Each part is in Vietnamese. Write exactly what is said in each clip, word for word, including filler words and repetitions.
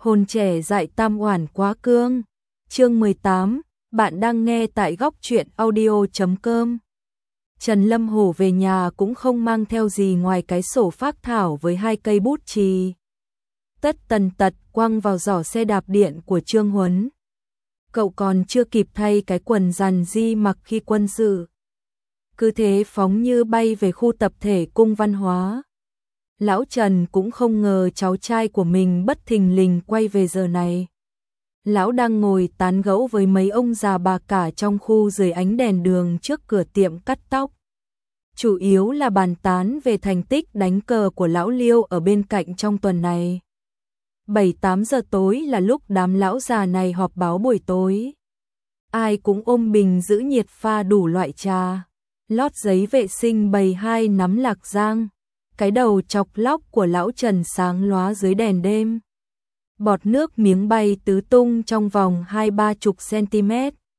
Hồn trẻ dại tam oản quá cương. Chương mười tám, bạn đang nghe tại góc truyện audio chấm com. Trần Lâm Hổ về nhà cũng không mang theo gì ngoài cái sổ phác thảo với hai cây bút chì. Tất tần tật quăng vào giỏ xe đạp điện của Trương Huấn. Cậu còn chưa kịp thay cái quần dằn di mặc khi quân sự. Cứ thế phóng như bay về khu tập thể cung văn hóa. Lão Trần cũng không ngờ cháu trai của mình bất thình lình quay về giờ này. Lão đang ngồi tán gẫu với mấy ông già bà cả trong khu dưới ánh đèn đường trước cửa tiệm cắt tóc. Chủ yếu là bàn tán về thành tích đánh cờ của lão Liêu ở bên cạnh trong tuần này. bảy tám giờ tối là lúc đám lão già này họp báo buổi tối. Ai cũng ôm bình giữ nhiệt pha đủ loại trà. Lót giấy vệ sinh bày hai nắm lạc giang. Cái đầu chọc lóc của lão Trần sáng lóa dưới đèn đêm. Bọt nước miếng bay tứ tung trong vòng hai ba chục cm.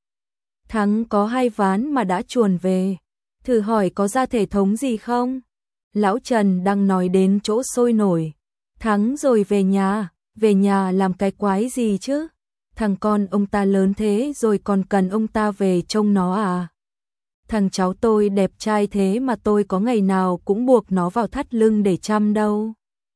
Thắng có hai ván mà đã chuồn về. Thử hỏi có ra thể thống gì không? Lão Trần đang nói đến chỗ sôi nổi. Thắng rồi về nhà, về nhà làm cái quái gì chứ? Thằng con ông ta lớn thế rồi còn cần ông ta về trông nó à? Thằng cháu tôi đẹp trai thế mà tôi có ngày nào cũng buộc nó vào thắt lưng để chăm đâu.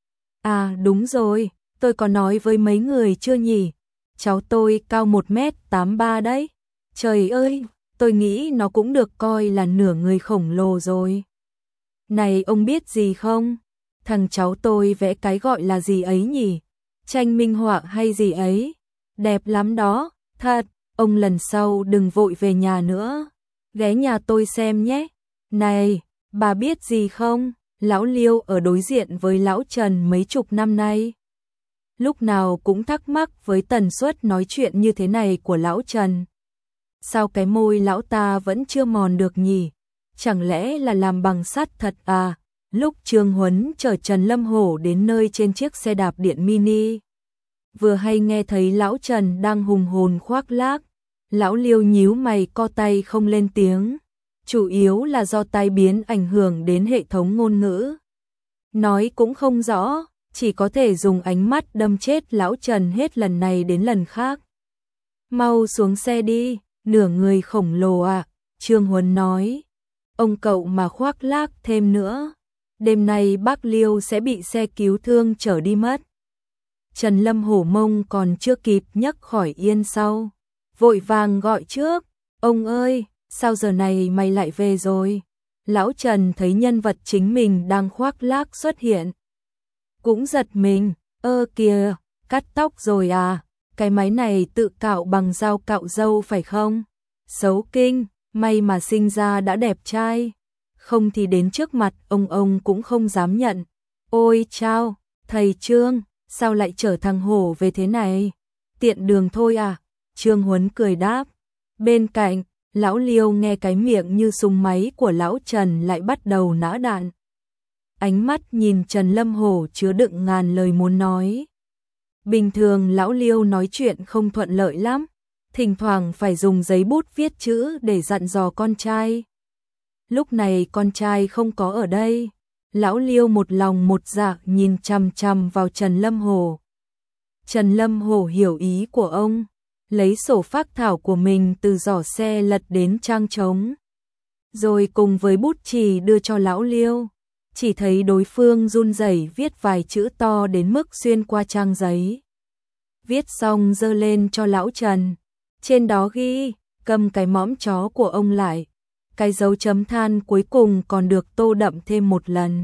À đúng rồi, tôi có nói với mấy người chưa nhỉ? Cháu tôi cao một mét tám mươi ba đấy. Trời ơi, tôi nghĩ nó cũng được coi là nửa người khổng lồ rồi. Này ông biết gì không? Thằng cháu tôi vẽ cái gọi là gì ấy nhỉ? Tranh minh họa hay gì ấy? Đẹp lắm đó, thật, ông lần sau đừng vội về nhà nữa. Ghé nhà tôi xem nhé. Này, bà biết gì không? Lão Liêu ở đối diện với lão Trần mấy chục năm nay. Lúc nào cũng thắc mắc với tần suất nói chuyện như thế này của lão Trần. Sao cái môi lão ta vẫn chưa mòn được nhỉ? Chẳng lẽ là làm bằng sắt thật à? Lúc Trương Huấn chở Trần Lâm Hổ đến nơi trên chiếc xe đạp điện mini. Vừa hay nghe thấy lão Trần đang hùng hồn khoác lác. Lão Liêu nhíu mày co tay không lên tiếng. Chủ yếu là do tai biến ảnh hưởng đến hệ thống ngôn ngữ. Nói cũng không rõ, chỉ có thể dùng ánh mắt đâm chết lão Trần hết lần này đến lần khác. Mau xuống xe đi, nửa người khổng lồ à, Trương Huấn nói. Ông cậu mà khoác lác thêm nữa, đêm nay bác Liêu sẽ bị xe cứu thương chở đi mất. Trần Lâm Hổ mông còn chưa kịp nhấc khỏi yên sau. Vội vàng gọi trước, ông ơi, sao giờ này mày lại về rồi? Lão Trần thấy nhân vật chính mình đang khoác lác xuất hiện. Cũng giật mình, ơ kìa, cắt tóc rồi à, cái máy này tự cạo bằng dao cạo râu phải không? Xấu kinh, may mà sinh ra đã đẹp trai. Không thì đến trước mặt ông ông cũng không dám nhận. Ôi chao, thầy Trương, sao lại chở thằng Hổ về thế này? Tiện đường thôi à? Trương Huấn cười đáp. Bên cạnh, lão Liêu nghe cái miệng như súng máy của lão Trần lại bắt đầu nã đạn. Ánh mắt nhìn Trần Lâm Hổ chứa đựng ngàn lời muốn nói. Bình thường lão Liêu nói chuyện không thuận lợi lắm, thỉnh thoảng phải dùng giấy bút viết chữ để dặn dò con trai. Lúc này con trai không có ở đây, lão Liêu một lòng một dạ nhìn chằm chằm vào Trần Lâm Hổ. Trần Lâm Hổ hiểu ý của ông, lấy sổ phác thảo của mình từ giỏ xe lật đến trang trống, rồi cùng với bút chì đưa cho lão Liêu. Chỉ thấy đối phương run rẩy viết vài chữ to đến mức xuyên qua trang giấy. Viết xong giơ lên cho lão Trần. Trên đó ghi, cầm cái mõm chó của ông lại. Cái dấu chấm than cuối cùng còn được tô đậm thêm một lần.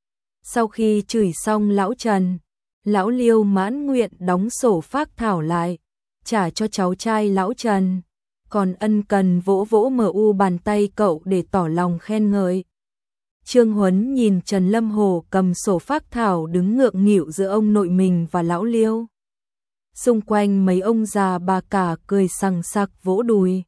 Sau khi chửi xong lão Trần, lão Liêu mãn nguyện đóng sổ phác thảo lại, trả cho cháu trai lão Trần, còn ân cần vỗ vỗ mờ u bàn tay cậu để tỏ lòng khen ngợi. Trương Huấn nhìn Trần Lâm Hổ cầm sổ phác thảo đứng ngượng nghịu giữa ông nội mình và lão Liêu. Xung quanh mấy ông già bà cả cười sằng sặc vỗ đùi.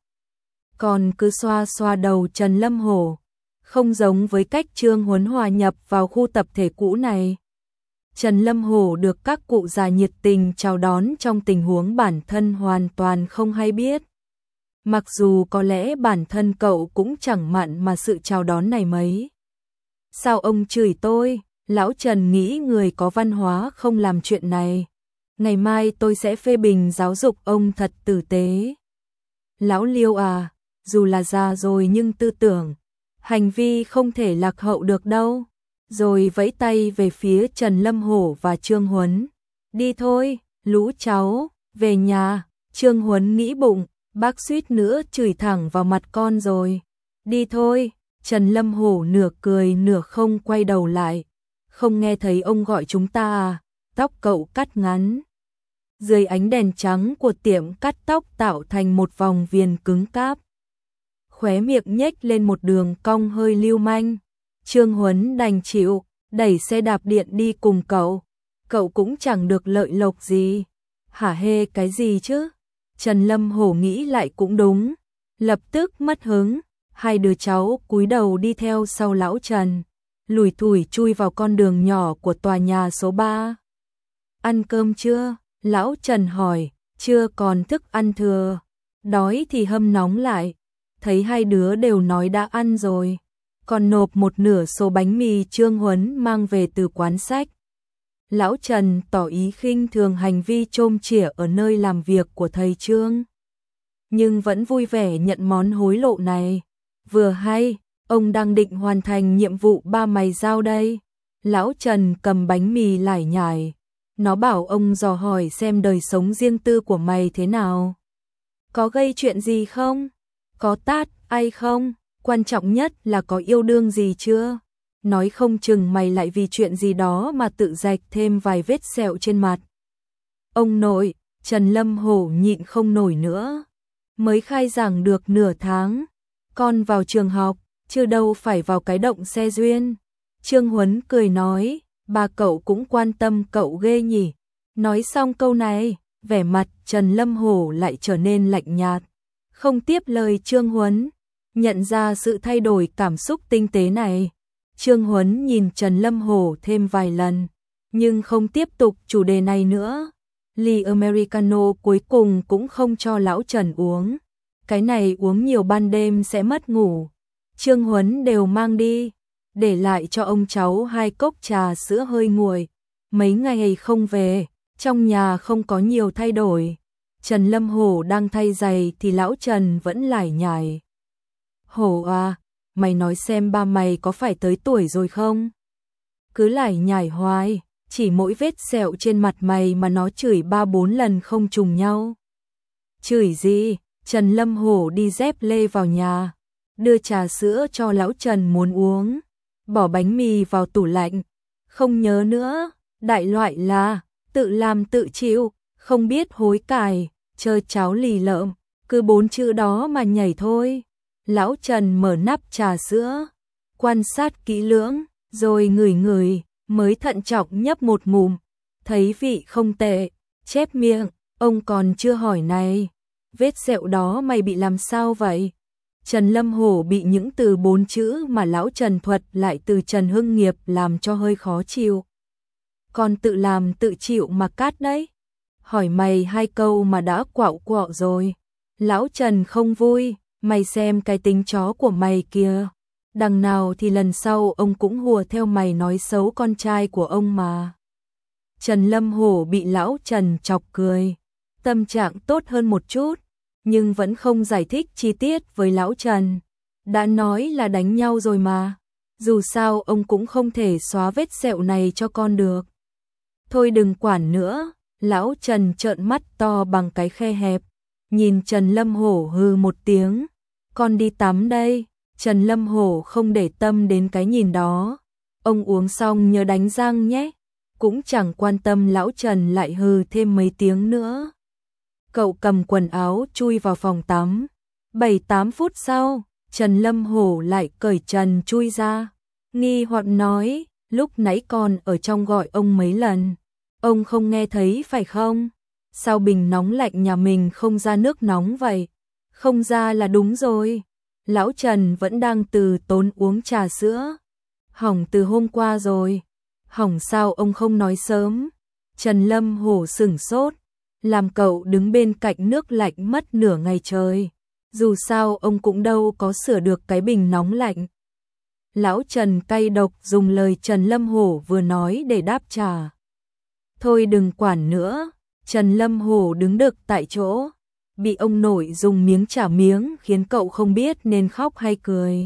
Còn cứ xoa xoa đầu Trần Lâm Hổ, không giống với cách Trương Huấn hòa nhập vào khu tập thể cũ này. Trần Lâm Hổ được các cụ già nhiệt tình chào đón trong tình huống bản thân hoàn toàn không hay biết. Mặc dù có lẽ bản thân cậu cũng chẳng mặn mà sự chào đón này mấy. Sao ông chửi tôi? Lão Trần nghĩ người có văn hóa không làm chuyện này. ngày mai tôi sẽ phê bình giáo dục ông thật tử tế. Lão Liêu à, dù là già rồi nhưng tư tưởng, hành vi không thể lạc hậu được đâu. Rồi vẫy tay về phía Trần Lâm Hổ và Trương Huấn. Đi thôi, lũ cháu, về nhà. Trương Huấn nghĩ bụng, bác suýt nữa chửi thẳng vào mặt con rồi. Đi thôi, Trần Lâm Hổ nửa cười nửa không quay đầu lại. Không nghe thấy ông gọi chúng ta à? Tóc cậu cắt ngắn. Dưới ánh đèn trắng của tiệm cắt tóc tạo thành một vòng viền cứng cáp. Khóe miệng nhếch lên một đường cong hơi lưu manh. Trương Huấn đành chịu, đẩy xe đạp điện đi cùng cậu. Cậu cũng chẳng được lợi lộc gì. Hả hê cái gì chứ? Trần Lâm Hổ nghĩ lại cũng đúng. Lập tức mất hứng, hai đứa cháu cúi đầu đi theo sau lão Trần. Lủi thủi chui vào con đường nhỏ của tòa nhà số ba. Ăn cơm chưa? Lão Trần hỏi. Chưa, còn thức ăn thừa. Đói thì hâm nóng lại. Thấy hai đứa đều nói đã ăn rồi. Còn nộp một nửa số bánh mì Trương Huấn mang về từ quán sách. Lão Trần tỏ ý khinh thường hành vi chôm chỉa ở nơi làm việc của thầy Trương. Nhưng vẫn vui vẻ nhận món hối lộ này. Vừa hay, ông đang định hoàn thành nhiệm vụ ba mày giao đây. Lão Trần cầm bánh mì lải nhải. Nó bảo ông dò hỏi xem đời sống riêng tư của mày thế nào. Có gây chuyện gì không? Có tát ai không? Quan trọng nhất là có yêu đương gì chưa? Nói không chừng mày lại vì chuyện gì đó mà tự rạch thêm vài vết sẹo trên mặt. Ông nội, Trần Lâm Hổ nhịn không nổi nữa. Mới khai giảng được nửa tháng. Con vào trường học, chứ đâu phải vào cái động xe duyên. Trương Huấn cười nói, ba cậu cũng quan tâm cậu ghê nhỉ. Nói xong câu này, vẻ mặt Trần Lâm Hổ lại trở nên lạnh nhạt. Không tiếp lời Trương Huấn. Nhận ra sự thay đổi cảm xúc tinh tế này, Trương Huấn nhìn Trần Lâm Hổ thêm vài lần, nhưng không tiếp tục chủ đề này nữa. Ly Americano cuối cùng cũng không cho lão Trần uống. Cái này uống nhiều ban đêm sẽ mất ngủ. Trương Huấn đều mang đi, để lại cho ông cháu hai cốc trà sữa hơi nguội. Mấy ngày không về, trong nhà không có nhiều thay đổi. Trần Lâm Hổ đang thay giày thì lão Trần vẫn lải nhải. Hổ à, mày nói xem ba mày có phải tới tuổi rồi không? Cứ lải nhải hoài, chỉ mỗi vết sẹo trên mặt mày mà nó chửi ba bốn lần không trùng nhau. Chửi gì? Trần Lâm Hổ đi dép lê vào nhà, đưa trà sữa cho lão Trần muốn uống, bỏ bánh mì vào tủ lạnh. Không nhớ nữa, đại loại là tự làm tự chịu, không biết hối cải, chơi cháo lì lợm, cứ bốn chữ đó mà nhảy thôi. Lão Trần mở nắp trà sữa, quan sát kỹ lưỡng, rồi ngửi ngửi, mới thận trọng nhấp một ngụm, thấy vị không tệ, chép miệng. Ông còn chưa hỏi này, vết sẹo đó mày bị làm sao vậy? Trần Lâm Hổ bị những từ bốn chữ mà lão Trần thuật lại từ Trần Hưng Nghiệp làm cho hơi khó chịu. Còn tự làm tự chịu mà cát đấy. Hỏi mày hai câu mà đã quạo quọ rồi. Lão Trần không vui, mày xem cái tính chó của mày kìa. Đằng nào thì lần sau ông cũng hùa theo mày nói xấu con trai của ông mà. Trần Lâm Hổ bị lão Trần chọc cười. Tâm trạng tốt hơn một chút, nhưng vẫn không giải thích chi tiết với lão Trần. Đã nói là đánh nhau rồi mà. Dù sao ông cũng không thể xóa vết sẹo này cho con được. Thôi đừng quản nữa. Lão Trần trợn mắt to bằng cái khe hẹp. Nhìn Trần Lâm Hổ hừ một tiếng. Con đi tắm đây. Trần Lâm Hổ không để tâm đến cái nhìn đó. Ông uống xong nhớ đánh răng nhé. Cũng chẳng quan tâm lão Trần lại hừ thêm mấy tiếng nữa. Cậu cầm quần áo chui vào phòng tắm. bảy tám phút sau, Trần Lâm Hổ lại cởi trần chui ra. Nghi hoặc nói, lúc nãy con ở trong gọi ông mấy lần. Ông không nghe thấy phải không? Sao bình nóng lạnh nhà mình không ra nước nóng vậy? Không ra là đúng rồi. Lão Trần vẫn đang từ tốn uống trà sữa. Hỏng từ hôm qua rồi. Hỏng sao ông không nói sớm? Trần Lâm Hổ sửng sốt. Làm cậu đứng bên cạnh nước lạnh mất nửa ngày trời. Dù sao ông cũng đâu có sửa được cái bình nóng lạnh. Lão Trần cay độc dùng lời Trần Lâm Hổ vừa nói để đáp trả. Thôi đừng quản nữa. Trần Lâm Hổ đứng đực tại chỗ, bị ông nội dùng miếng trả miếng khiến cậu không biết nên khóc hay cười.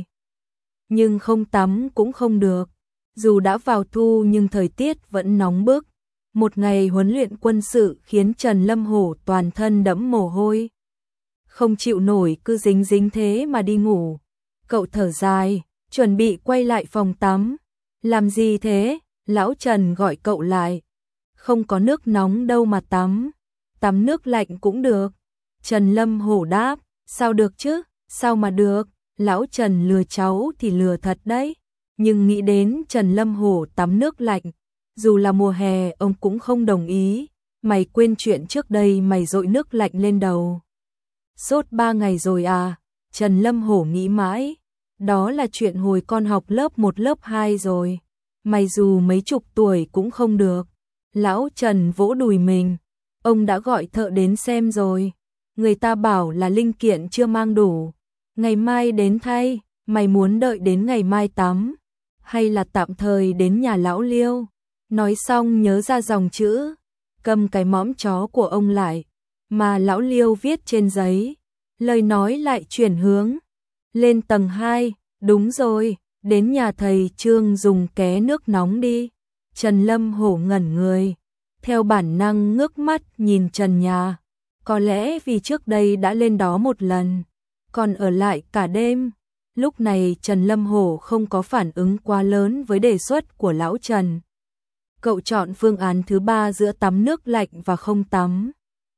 Nhưng không tắm cũng không được, dù đã vào thu nhưng thời tiết vẫn nóng bức. Một ngày huấn luyện quân sự khiến Trần Lâm Hổ toàn thân đẫm mồ hôi. Không chịu nổi cứ dính dính thế mà đi ngủ. Cậu thở dài, chuẩn bị quay lại phòng tắm. Làm gì thế? Lão Trần gọi cậu lại. Không có nước nóng đâu mà tắm. Tắm nước lạnh cũng được. Trần Lâm Hổ đáp, sao được chứ? Sao mà được? Lão Trần lừa cháu thì lừa thật đấy. Nhưng nghĩ đến Trần Lâm Hổ tắm nước lạnh, dù là mùa hè ông cũng không đồng ý. Mày quên chuyện trước đây mày dội nước lạnh lên đầu. Sốt ba ngày rồi à? Trần Lâm Hổ nghĩ mãi. Đó là chuyện hồi con học lớp một lớp hai rồi. Mày dù mấy chục tuổi cũng không được. Lão Trần vỗ đùi mình. Ông đã gọi thợ đến xem rồi. Người ta bảo là linh kiện chưa mang đủ. Ngày mai đến thay. Mày muốn đợi đến ngày mai tắm, hay là tạm thời đến nhà lão Liêu? Nói xong nhớ ra dòng chữ, cầm cái mõm chó của ông lại, mà lão Liêu viết trên giấy. Lời nói lại chuyển hướng. Lên tầng hai, đúng rồi, đến nhà thầy Trương dùng ké nước nóng đi. Trần Lâm Hổ ngẩn người, theo bản năng ngước mắt nhìn trần nhà. Có lẽ vì trước đây đã lên đó một lần, còn ở lại cả đêm. Lúc này Trần Lâm Hổ không có phản ứng quá lớn với đề xuất của lão Trần. Cậu chọn phương án thứ ba giữa tắm nước lạnh và không tắm.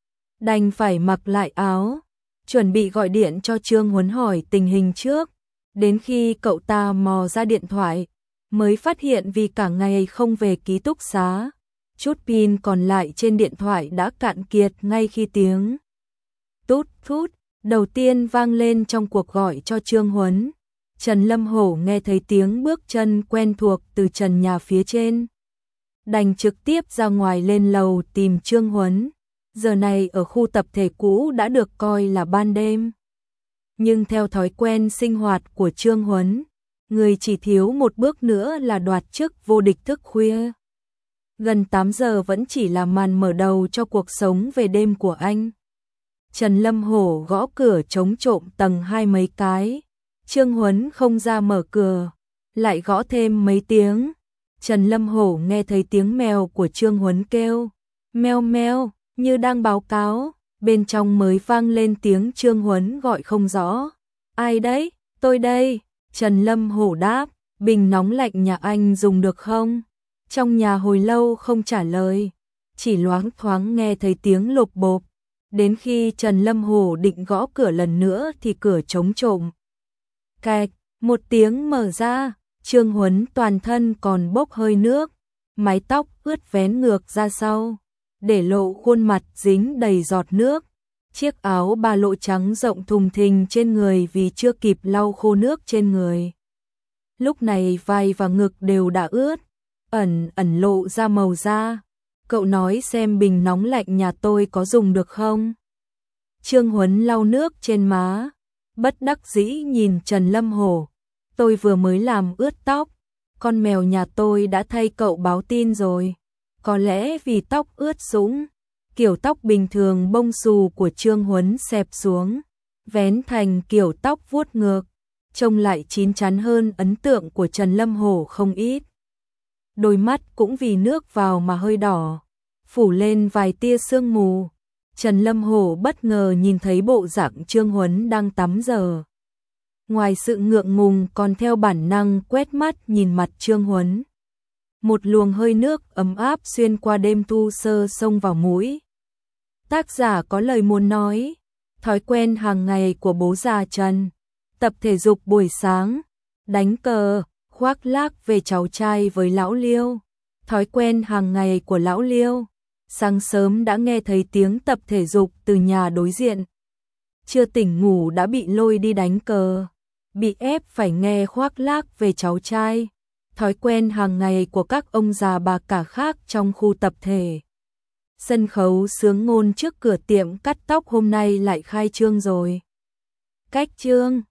Đành phải mặc lại áo, chuẩn bị gọi điện cho Trương Huấn hỏi tình hình trước. Đến khi cậu ta mò ra điện thoại, mới phát hiện vì cả ngày không về ký túc xá, chút pin còn lại trên điện thoại đã cạn kiệt ngay khi tiếng tút thút đầu tiên vang lên trong cuộc gọi cho Trương Huấn. Trần Lâm Hổ nghe thấy tiếng bước chân quen thuộc từ trần nhà phía trên. Đành trực tiếp ra ngoài lên lầu tìm Trương Huấn. Giờ này ở khu tập thể cũ đã được coi là ban đêm. Nhưng theo thói quen sinh hoạt của Trương Huấn, người chỉ thiếu một bước nữa là đoạt chức vô địch thức khuya. Gần tám giờ vẫn chỉ là màn mở đầu cho cuộc sống về đêm của anh. Trần Lâm Hổ gõ cửa chống trộm tầng hai mấy cái. Trương Huấn không ra mở cửa, lại gõ thêm mấy tiếng. Trần Lâm Hổ nghe thấy tiếng mèo của Trương Huấn kêu, meo meo, như đang báo cáo. Bên trong mới vang lên tiếng Trương Huấn gọi không rõ. Ai đấy? Tôi đây. Trần Lâm Hổ đáp, bình nóng lạnh nhà anh dùng được không? Trong nhà hồi lâu không trả lời, chỉ loáng thoáng nghe thấy tiếng lộp bộp. Đến khi Trần Lâm Hổ định gõ cửa lần nữa thì cửa trống trộm. Cạch, một tiếng mở ra, Trương Huấn toàn thân còn bốc hơi nước, mái tóc ướt vén ngược ra sau, để lộ khuôn mặt dính đầy giọt nước. Chiếc áo ba lỗ trắng rộng thùng thình trên người vì chưa kịp lau khô nước trên người. Lúc này vai và ngực đều đã ướt, ẩn ẩn lộ ra màu da. Cậu nói xem bình nóng lạnh nhà tôi có dùng được không? Trương Huấn lau nước trên má, bất đắc dĩ nhìn Trần Lâm Hổ. Tôi vừa mới làm ướt tóc, con mèo nhà tôi đã thay cậu báo tin rồi. Có lẽ vì tóc ướt sũng, kiểu tóc bình thường bông xù của Trương Huấn xẹp xuống, vén thành kiểu tóc vuốt ngược, trông lại chín chắn hơn ấn tượng của Trần Lâm Hổ không ít. Đôi mắt cũng vì nước vào mà hơi đỏ, phủ lên vài tia sương mù. Trần Lâm Hổ bất ngờ nhìn thấy bộ dạng Trương Huấn đang tắm giờ. Ngoài sự ngượng ngùng còn theo bản năng quét mắt nhìn mặt Trương Huấn. Một luồng hơi nước ấm áp xuyên qua đêm thu sơ xông vào mũi. Tác giả có lời muốn nói, thói quen hàng ngày của bố già Trần, tập thể dục buổi sáng, đánh cờ, khoác lác về cháu trai với lão Liêu. Thói quen hàng ngày của lão Liêu, sáng sớm đã nghe thấy tiếng tập thể dục từ nhà đối diện. Chưa tỉnh ngủ đã bị lôi đi đánh cờ, bị ép phải nghe khoác lác về cháu trai. Thói quen hàng ngày của các ông già bà cả khác trong khu tập thể. Sân khấu sướng ngôn trước cửa tiệm cắt tóc hôm nay lại khai trương rồi. Cách trương